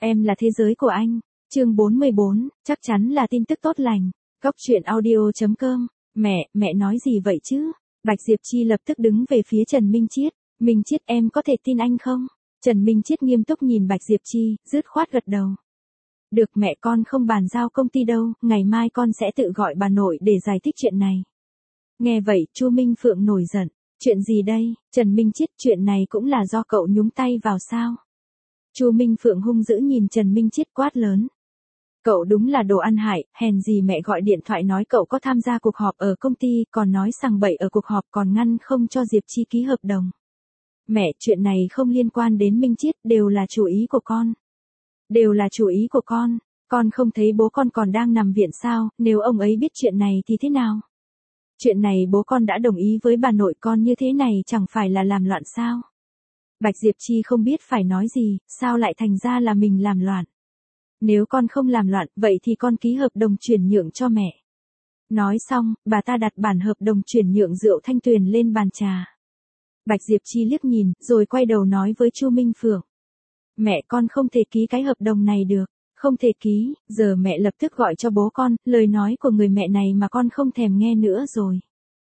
Em là thế giới của anh. Chương 44, chắc chắn là tin tức tốt lành. Góc truyện audio.com. Mẹ nói gì vậy chứ? Bạch Diệp Chi lập tức đứng về phía Trần Minh Chiết. Minh Chiết, em có thể tin anh không? Trần Minh Chiết nghiêm túc nhìn Bạch Diệp Chi, dứt khoát gật đầu. Được, mẹ con không bàn giao công ty đâu, ngày mai con sẽ tự gọi bà nội để giải thích chuyện này. Nghe vậy, Chu Minh Phượng nổi giận. Chuyện gì đây? Trần Minh Chiết, chuyện này cũng là do cậu nhúng tay vào sao? Chu Minh Phượng hung dữ nhìn Trần Minh Chiết quát lớn. Cậu đúng là đồ ăn hại, hèn gì mẹ gọi điện thoại nói cậu có tham gia cuộc họp ở công ty, còn nói sằng bậy ở cuộc họp, còn ngăn không cho Diệp Chi ký hợp đồng. Mẹ, chuyện này không liên quan đến Minh Chiết, đều là chủ ý của con. Đều là chủ ý của con không thấy bố con còn đang nằm viện sao, nếu ông ấy biết chuyện này thì thế nào? Chuyện này bố con đã đồng ý với bà nội con, như thế này chẳng phải là làm loạn sao? Bạch Diệp Chi không biết phải nói gì, sao lại thành ra là mình làm loạn? Nếu con không làm loạn, vậy thì con ký hợp đồng chuyển nhượng cho mẹ. Nói xong, bà ta đặt bản hợp đồng chuyển nhượng rượu Thanh Tuyền lên bàn trà. Bạch Diệp Chi liếc nhìn, rồi quay đầu nói với Chu Minh Phượng. Mẹ, con không thể ký cái hợp đồng này được. Không thể ký, giờ mẹ lập tức gọi cho bố con, lời nói của người mẹ này mà con không thèm nghe nữa rồi.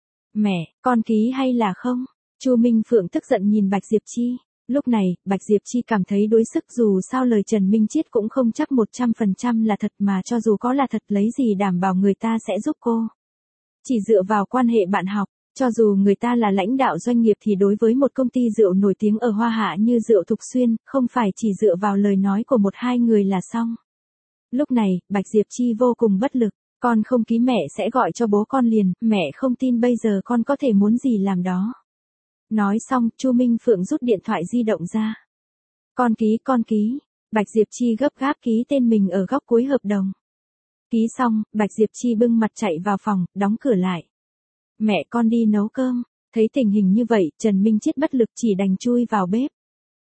Mẹ, con ký hay là không? Chu Minh Phượng tức giận nhìn Bạch Diệp Chi. Lúc này, Bạch Diệp Chi cảm thấy đuối sức, dù sao lời Trần Minh Chiết cũng không chắc 100% là thật, mà cho dù có là thật lấy gì đảm bảo người ta sẽ giúp cô. Chỉ dựa vào quan hệ bạn học, cho dù người ta là lãnh đạo doanh nghiệp thì đối với một công ty rượu nổi tiếng ở Hoa Hạ như rượu Thục Xuyên, không phải chỉ dựa vào lời nói của một hai người là xong. Lúc này, Bạch Diệp Chi vô cùng bất lực, con không ký mẹ sẽ gọi cho bố con liền, mẹ không tin bây giờ con có thể muốn gì làm đó. Nói xong, Chu Minh Phượng rút điện thoại di động ra. Con ký. Bạch Diệp Chi gấp gáp ký tên mình ở góc cuối hợp đồng. Ký xong, Bạch Diệp Chi bưng mặt chạy vào phòng, đóng cửa lại. Mẹ, con đi nấu cơm. Thấy tình hình như vậy, Trần Minh Chiết bất lực chỉ đành chui vào bếp.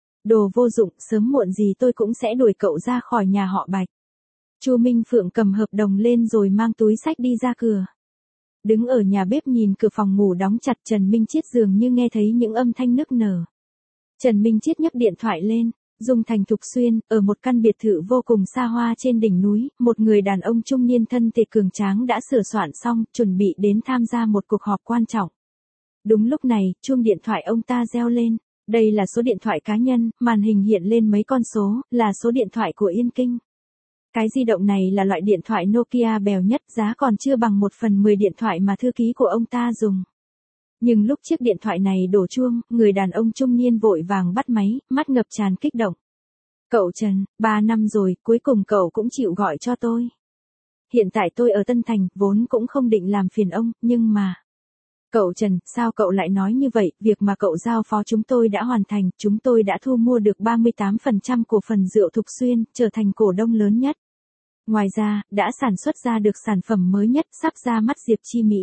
Đồ vô dụng, sớm muộn gì tôi cũng sẽ đuổi cậu ra khỏi nhà họ Bạch. Chu Minh Phượng cầm hợp đồng lên rồi mang túi xách đi ra cửa. Đứng ở nhà bếp nhìn cửa phòng ngủ đóng chặt, Trần Minh Chiết dường như nghe thấy những âm thanh nức nở. Trần Minh Chiết nhấc điện thoại lên, Dung Thành Thục Xuyên, ở một căn biệt thự vô cùng xa hoa trên đỉnh núi, một người đàn ông trung niên thân thể cường tráng đã sửa soạn xong, chuẩn bị đến tham gia một cuộc họp quan trọng. Đúng lúc này, chuông điện thoại ông ta reo lên. Đây là số điện thoại cá nhân, màn hình hiện lên mấy con số, là số điện thoại của Yên Kinh. Cái di động này là loại điện thoại Nokia bèo nhất, giá còn chưa bằng 1/10 điện thoại mà thư ký của ông ta dùng. Nhưng lúc chiếc điện thoại này đổ chuông, người đàn ông trung niên vội vàng bắt máy, mắt ngập tràn kích động. Cậu Trần, 3 năm rồi, cuối cùng cậu cũng chịu gọi cho tôi. Hiện tại tôi ở Tân Thành, vốn cũng không định làm phiền ông, nhưng mà... Cậu Trần, sao cậu lại nói như vậy, việc mà cậu giao phó chúng tôi đã hoàn thành, chúng tôi đã thu mua được 38% cổ phần rượu Thục Xuyên, trở thành cổ đông lớn nhất. Ngoài ra, đã sản xuất ra được sản phẩm mới nhất, sắp ra mắt Diệp Chi Mỹ.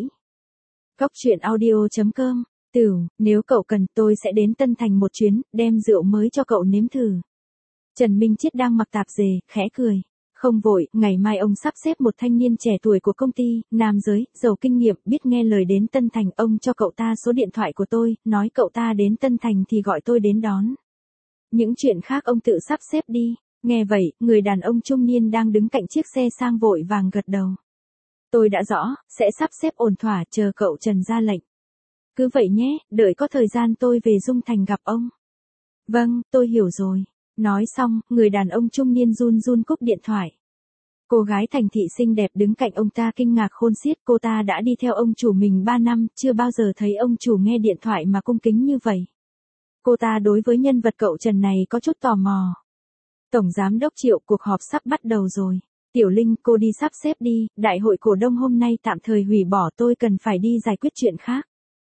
Góc truyện audio.com. Nếu cậu cần tôi sẽ đến Tân Thành một chuyến, đem rượu mới cho cậu nếm thử. Trần Minh Chiết đang mặc tạp dề, khẽ cười. Không vội, ngày mai ông sắp xếp một thanh niên trẻ tuổi của công ty, nam giới, giàu kinh nghiệm, biết nghe lời đến Tân Thành, ông cho cậu ta số điện thoại của tôi, nói cậu ta đến Tân Thành thì gọi tôi đến đón. Những chuyện khác ông tự sắp xếp đi. Nghe vậy, người đàn ông trung niên đang đứng cạnh chiếc xe sang vội vàng gật đầu. Tôi đã rõ, sẽ sắp xếp ổn thỏa, chờ cậu Trần ra lệnh. Cứ vậy nhé, đợi có thời gian tôi về Dung Thành gặp ông. Vâng, tôi hiểu rồi. Nói xong, người đàn ông trung niên run run cúp điện thoại. Cô gái thành thị xinh đẹp đứng cạnh ông ta kinh ngạc khôn xiết, cô ta đã đi theo ông chủ mình 3 năm, chưa bao giờ thấy ông chủ nghe điện thoại mà cung kính như vậy. Cô ta đối với nhân vật cậu Trần này có chút tò mò. Tổng giám đốc Triệu, cuộc họp sắp bắt đầu rồi. Tiểu Linh, cô đi sắp xếp đi, đại hội cổ đông hôm nay tạm thời hủy bỏ, tôi cần phải đi giải quyết chuyện khác.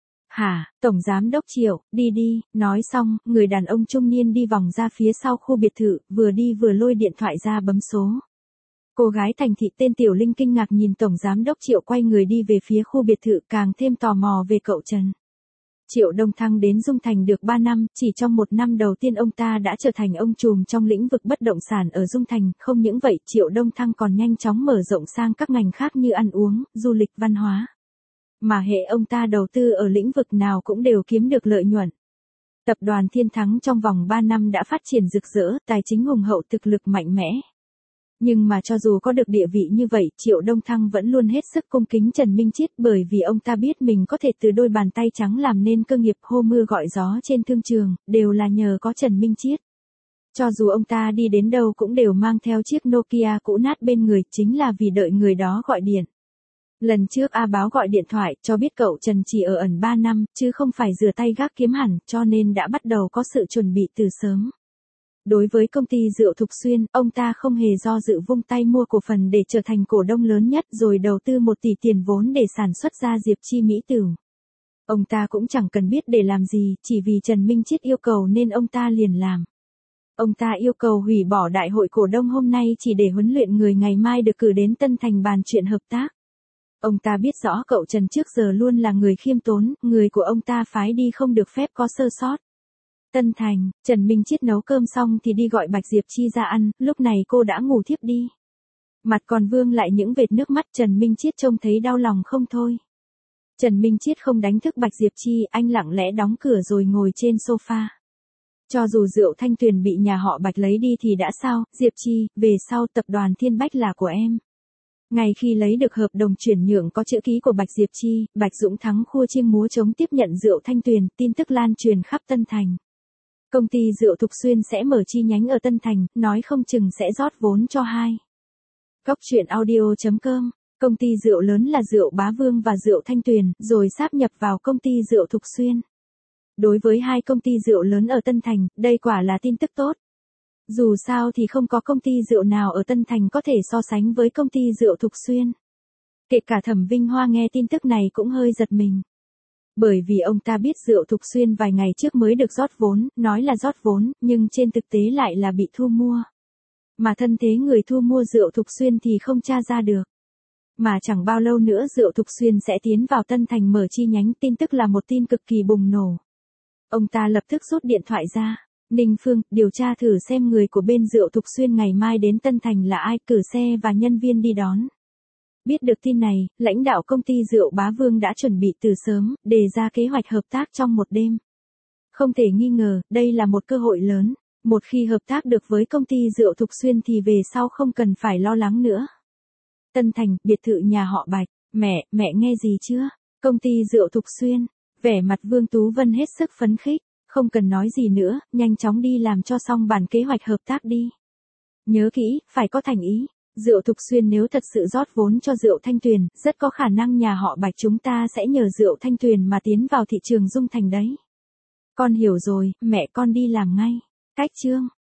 Hả, Tổng giám đốc Triệu, đi. Nói xong, người đàn ông trung niên đi vòng ra phía sau khu biệt thự, vừa đi vừa lôi điện thoại ra bấm số. Cô gái thành thị tên Tiểu Linh kinh ngạc nhìn Tổng giám đốc Triệu quay người đi về phía khu biệt thự, càng thêm tò mò về cậu Trần. Triệu Đông Thăng đến Dung Thành được 3 năm, chỉ trong 1 năm đầu tiên ông ta đã trở thành ông trùm trong lĩnh vực bất động sản ở Dung Thành, không những vậy, Triệu Đông Thăng còn nhanh chóng mở rộng sang các ngành khác như ăn uống, du lịch, văn hóa. Mà hệ ông ta đầu tư ở lĩnh vực nào cũng đều kiếm được lợi nhuận. Tập đoàn Thiên Thắng trong vòng 3 năm đã phát triển rực rỡ, tài chính hùng hậu, thực lực mạnh mẽ. Nhưng mà cho dù có được địa vị như vậy, Triệu Đông Thăng vẫn luôn hết sức cung kính Trần Minh Chiết, bởi vì ông ta biết mình có thể từ đôi bàn tay trắng làm nên cơ nghiệp hô mưa gọi gió trên thương trường, đều là nhờ có Trần Minh Chiết. Cho dù ông ta đi đến đâu cũng đều mang theo chiếc Nokia cũ nát bên người, chính là vì đợi người đó gọi điện. Lần trước A Báo gọi điện thoại cho biết cậu Trần chỉ ở ẩn 3 năm, chứ không phải rửa tay gác kiếm hẳn, cho nên đã bắt đầu có sự chuẩn bị từ sớm. Đối với công ty rượu Thục Xuyên, ông ta không hề do dự vung tay mua cổ phần để trở thành cổ đông lớn nhất, rồi đầu tư 1 tỷ tiền vốn để sản xuất ra Diệp Chi Mỹ Tửu. Ông ta cũng chẳng cần biết để làm gì, chỉ vì Trần Minh Chiết yêu cầu nên ông ta liền làm. Ông ta yêu cầu hủy bỏ đại hội cổ đông hôm nay chỉ để huấn luyện người ngày mai được cử đến Tân Thành bàn chuyện hợp tác. Ông ta biết rõ cậu Trần trước giờ luôn là người khiêm tốn, người của ông ta phái đi không được phép có sơ sót. Tân Thành, Trần Minh Chiết nấu cơm xong thì đi gọi Bạch Diệp Chi ra ăn, lúc này cô đã ngủ thiếp đi. Mặt còn vương lại những vệt nước mắt, Trần Minh Chiết trông thấy đau lòng không thôi. Trần Minh Chiết không đánh thức Bạch Diệp Chi, anh lặng lẽ đóng cửa rồi ngồi trên sofa. Cho dù rượu Thanh Tuyền bị nhà họ Bạch lấy đi thì đã sao, Diệp Chi, về sau tập đoàn Thiên Bách là của em. Ngay khi lấy được hợp đồng chuyển nhượng có chữ ký của Bạch Diệp Chi, Bạch Dũng Thắng khua chiêng múa trống tiếp nhận rượu Thanh Tuyền, tin tức lan truyền khắp Tân Thành. Công ty rượu Thục Xuyên sẽ mở chi nhánh ở Tân Thành, nói không chừng sẽ rót vốn cho hai. Góc truyện audio.com, công ty rượu lớn là rượu Bá Vương và rượu Thanh Tuyền, rồi sáp nhập vào công ty rượu Thục Xuyên. Đối với hai công ty rượu lớn ở Tân Thành, đây quả là tin tức tốt. Dù sao thì không có công ty rượu nào ở Tân Thành có thể so sánh với công ty rượu Thục Xuyên. Kể cả Thẩm Vinh Hoa nghe tin tức này cũng hơi giật mình. Bởi vì ông ta biết rượu Thục Xuyên vài ngày trước mới được rót vốn, nói là rót vốn, nhưng trên thực tế lại là bị thu mua. Mà thân thế người thu mua rượu Thục Xuyên thì không tra ra được. Mà chẳng bao lâu nữa rượu Thục Xuyên sẽ tiến vào Tân Thành mở chi nhánh, tin tức là một tin cực kỳ bùng nổ. Ông ta lập tức rút điện thoại ra. Ninh Phương, điều tra thử xem người của bên rượu Thục Xuyên ngày mai đến Tân Thành là ai, cử xe và nhân viên đi đón. Biết được tin này, lãnh đạo công ty rượu Bá Vương đã chuẩn bị từ sớm, đề ra kế hoạch hợp tác trong một đêm. Không thể nghi ngờ, đây là một cơ hội lớn. Một khi hợp tác được với công ty rượu Thục Xuyên thì về sau không cần phải lo lắng nữa. Tân Thành, biệt thự nhà họ Bạch. Mẹ nghe gì chưa? Công ty rượu Thục Xuyên. Vẻ mặt Vương Tú Vân hết sức phấn khích. Không cần nói gì nữa, nhanh chóng đi làm cho xong bản kế hoạch hợp tác đi. Nhớ kỹ, phải có thành ý. Rượu Thục Xuyên nếu thật sự rót vốn cho rượu Thanh Tuyền, rất có khả năng nhà họ Bạch chúng ta sẽ nhờ rượu Thanh Tuyền mà tiến vào thị trường Dung Thành đấy. Con hiểu rồi, mẹ con đi làm ngay. Cách chương.